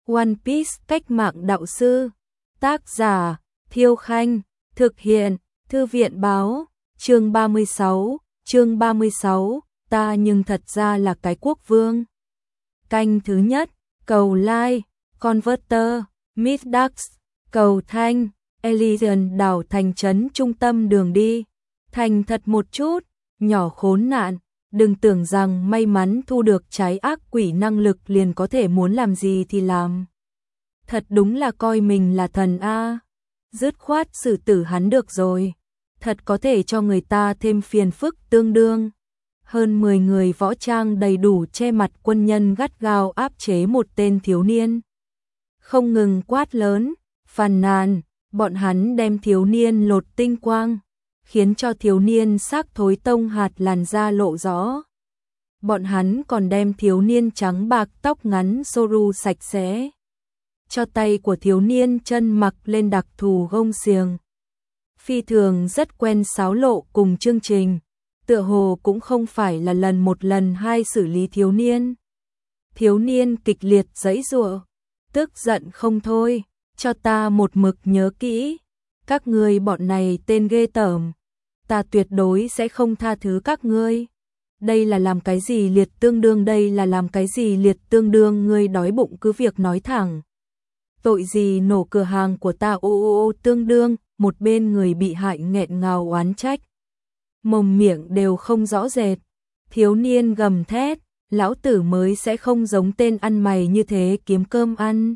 One Piece cách mạng đạo sư. Tác giả Thiêu Khanh. Thực hiện Thư viện Báo. Chương 36, ta nhưng thật ra là cái quốc vương. Canh thứ nhất, cầu like, converter, Middax, cầu thanh, Elysian đảo thành trấn trung tâm đường đi. Thành thật một chút, nhỏ khốn nạn, đừng tưởng rằng may mắn thu được trái ác quỷ năng lực liền có thể muốn làm gì thì làm. Thật đúng là coi mình là thần a. Dứt khoát xử tử hắn được rồi. Thật có thể cho người ta thêm phiền phức tương đương. Hơn 10 người võ trang đầy đủ che mặt quân nhân gắt gao áp chế một tên thiếu niên. Không ngừng quát lớn, phàn nàn, bọn hắn đem thiếu niên lột tinh quang, khiến cho thiếu niên xác thối tông hạt làn da lộ rõ. Bọn hắn còn đem thiếu niên trắng bạc tóc ngắn Soru sạch sẽ. Cho tay của thiếu niên chân mặc lên đặc thù gông xiềng. Phi thường rất quen xáo lộ cùng chương trình, tựa hồ cũng không phải là lần một lần hai xử lý thiếu niên. Thiếu niên kịch liệt giãy giụa, tức giận không thôi, cho ta một mực nhớ kỹ, các ngươi bọn này tên ghê tởm, ta tuyệt đối sẽ không tha thứ các ngươi. Đây là làm cái gì liệt tương đương, đây là làm cái gì liệt tương đương, ngươi đói bụng cứ việc nói thẳng. Tội gì nổ cửa hàng của ta ô tương đương, một bên người bị hại nghẹn ngào oán trách. Mồm miệng đều không rõ rệt. Thiếu niên gầm thét, lão tử mới sẽ không giống tên ăn mày như thế kiếm cơm ăn.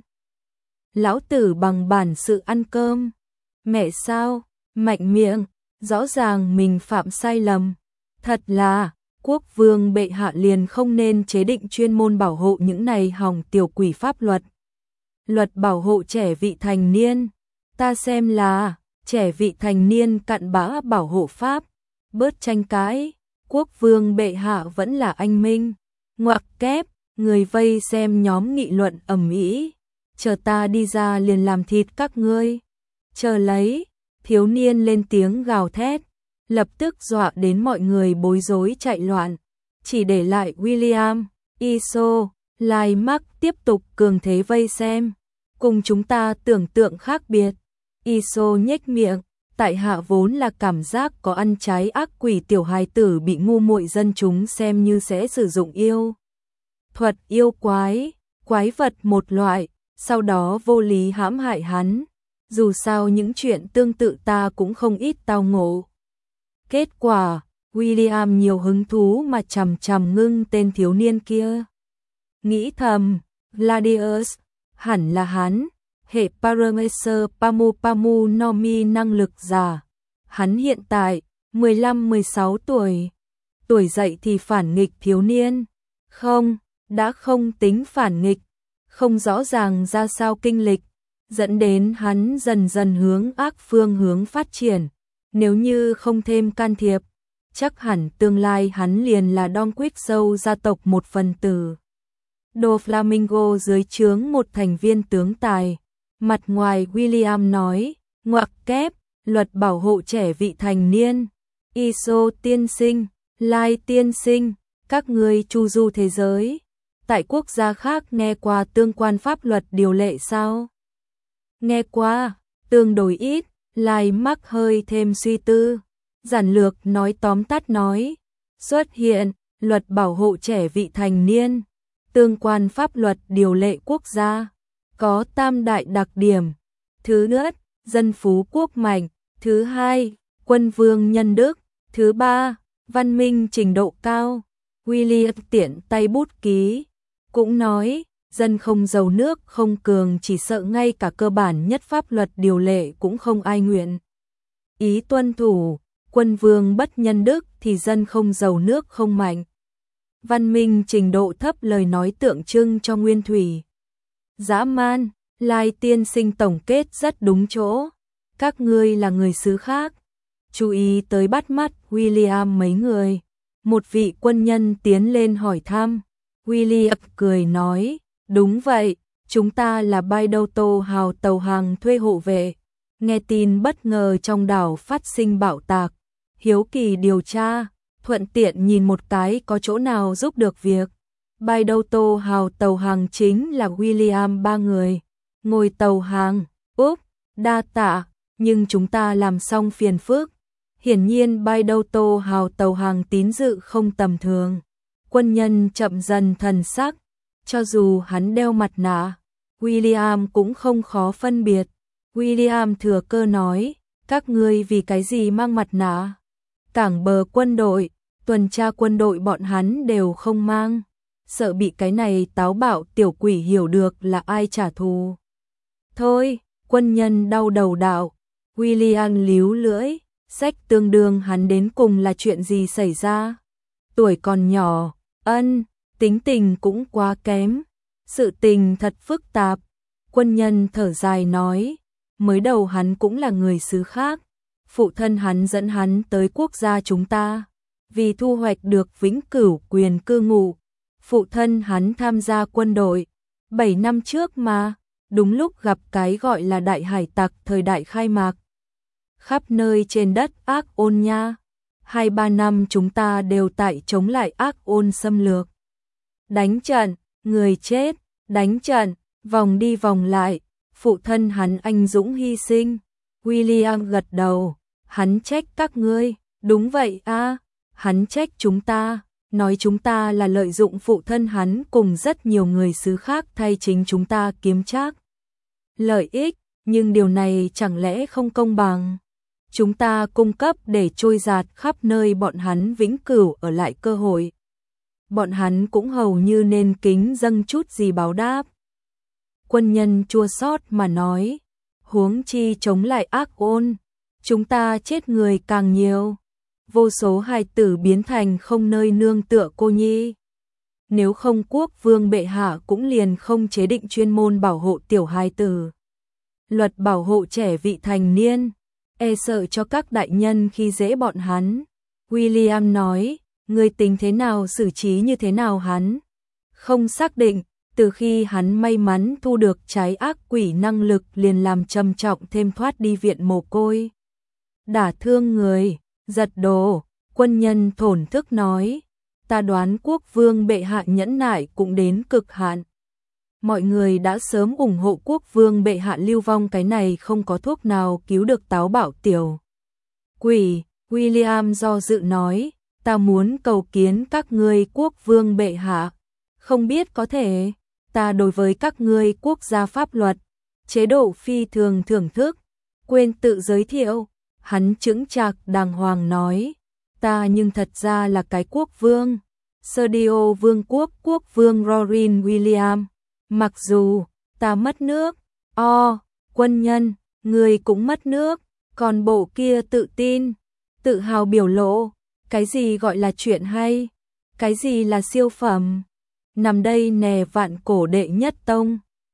Lão tử bằng bản sự ăn cơm. Mẹ sao, mạnh miệng, rõ ràng mình phạm sai lầm. Thật là, quốc vương bệ hạ liền không nên chế định chuyên môn bảo hộ những này hỏng tiểu quỷ pháp luật. Luật bảo hộ trẻ vị thành niên, ta xem là trẻ vị thành niên cặn bã bảo hộ pháp, bớt tranh cãi, quốc vương bệ hạ vẫn là anh minh. Ngoặc kép, người vây xem nhóm nghị luận ầm ĩ, chờ ta đi ra liền làm thịt các ngươi. Chờ lấy, thiếu niên lên tiếng gào thét, lập tức dọa đến mọi người bối rối chạy loạn, chỉ để lại William, Iso, Lai Mark tiếp tục cường thế vây xem. Cùng chúng ta tưởng tượng khác biệt. Iso nhếch miệng, tại hạ vốn là cảm giác có ăn trái ác quỷ tiểu hài tử bị ngu muội dân chúng xem như sẽ sử dụng yêu thuật yêu quái vật một loại, sau đó vô lý hãm hại hắn. Dù sao những chuyện tương tự ta cũng không ít tao ngộ. Kết quả, William nhiều hứng thú mà chằm chằm ngưng tên thiếu niên kia. Nghĩ thầm, Gladius, hẳn là hắn, hệ Parameser Pamu Nomi năng lực giả. Hắn hiện tại 15-16 tuổi. Tuổi dậy thì phản nghịch thiếu niên. Không, đã không tính phản nghịch, không rõ ràng ra sao kinh lịch, dẫn đến hắn dần dần hướng ác phương hướng phát triển. Nếu như không thêm can thiệp, chắc hẳn tương lai hắn liền là Don Quixote gia tộc một phần tử. Do Flamingo dưới trướng một thành viên tướng tài. Mặt ngoài William nói, ngoặc kép, luật bảo hộ trẻ vị thành niên. Iso tiên sinh, Lai tiên sinh, các ngươi chu du thế giới. Tại quốc gia khác nghe qua tương quan pháp luật điều lệ sao? Nghe qua, tương đối ít, Lai Mark hơi thêm suy tư. Giản lược nói tóm tắt nói, xuất hiện, luật bảo hộ trẻ vị thành niên. Tương quan pháp luật điều lệ quốc gia có tam đại đặc điểm. Thứ nhất, dân phú quốc mạnh. Thứ hai, quân vương nhân đức. Thứ ba, văn minh trình độ cao. William tiện tay bút ký. Cũng nói, dân không giàu nước không cường, chỉ sợ ngay cả cơ bản nhất pháp luật điều lệ cũng không ai nguyện ý tuân thủ. Quân vương bất nhân đức thì dân không giàu nước không mạnh. Văn minh trình độ thấp lời nói tượng trưng cho nguyên thủy. Dã man, Lai tiên sinh tổng kết rất đúng chỗ. Các ngươi là người xứ khác. Chú ý tới bắt mắt William mấy người. Một vị quân nhân tiến lên hỏi thăm. William cười nói, đúng vậy, chúng ta là Baidoto hào tàu hàng thuê hộ vệ. Nghe tin bất ngờ trong đảo phát sinh bạo tạc. Hiếu kỳ điều tra, thuận tiện nhìn một cái có chỗ nào giúp được việc. Bay đâu tô hào tàu hàng chính là William ba người. Ngồi tàu hàng, Úc, đa tạ, nhưng chúng ta làm xong phiền phức. Hiển nhiên bay đâu tô hào tàu hàng tín dự không tầm thường. Quân nhân chậm dần thần sắc, cho dù hắn đeo mặt nạ, William cũng không khó phân biệt. William thừa cơ nói, các ngươi vì cái gì mang mặt nạ? Cảng bờ quân đội, tuần tra quân đội bọn hắn đều không mang. Sợ bị cái này táo bạo tiểu quỷ hiểu được là ai trả thù. Thôi, quân nhân đau đầu đạo. William líu lưỡi, sách tương đương hắn đến cùng là chuyện gì xảy ra. Tuổi còn nhỏ, tính tình cũng quá kém. Sự tình thật phức tạp. Quân nhân thở dài nói, mới đầu hắn cũng là người xứ khác. Phụ thân hắn dẫn hắn tới quốc gia chúng ta, vì thu hoạch được vĩnh cửu quyền cư ngụ. Phụ thân hắn tham gia quân đội 7 năm trước mà, đúng lúc gặp cái gọi là đại hải tặc thời đại khai mạc. Khắp nơi trên đất ác ôn nha, 2-3 năm chúng ta đều tại chống lại ác ôn xâm lược. Đánh trận, người chết, đánh trận, vòng đi vòng lại, phụ thân hắn anh dũng hy sinh. William gật đầu, hắn trách các ngươi, đúng vậy a, hắn trách chúng ta, nói chúng ta là lợi dụng phụ thân hắn cùng rất nhiều người xứ khác thay chính chúng ta kiếm trác lợi ích, nhưng điều này chẳng lẽ không công bằng. Chúng ta cung cấp để trôi dạt khắp nơi bọn hắn vĩnh cửu ở lại cơ hội. Bọn hắn cũng hầu như nên kính dâng chút gì báo đáp. Quân nhân chua xót mà nói, huống chi chống lại ác ôn, chúng ta chết người càng nhiều. Vô số hài tử biến thành không nơi nương tựa cô nhi. Nếu không quốc vương bệ hạ cũng liền không chế định chuyên môn bảo hộ tiểu hài tử. Luật bảo hộ trẻ vị thành niên, e sợ cho các đại nhân khi dễ bọn hắn. William nói, người tính thế nào xử trí như thế nào hắn? Không xác định, từ khi hắn may mắn thu được trái ác quỷ năng lực liền làm trầm trọng thêm thoát đi viện mồ côi. Đả thương người, giật đồ, quân nhân thổn thức nói, ta đoán quốc vương bệ hạ nhẫn nại cũng đến cực hạn. Mọi người đã sớm ủng hộ quốc vương bệ hạ lưu vong, cái này không có thuốc nào cứu được táo bạo tiểu quỷ. William do dự nói, ta muốn cầu kiến các ngươi quốc vương bệ hạ. Không biết có thể, ta đối với các ngươi quốc gia pháp luật, chế độ phi thường thưởng thức. Quên tự giới thiệu, hắn chững chạc đàng hoàng nói, ta nhưng thật ra là cái quốc vương, Sergio vương quốc quốc vương Rorin William. Mặc dù ta mất nước, quân nhân, người cũng mất nước, còn bộ kia tự tin, tự hào biểu lộ, cái gì gọi là chuyện hay, cái gì là siêu phẩm. Nằm đây nè vạn cổ đệ nhất tông.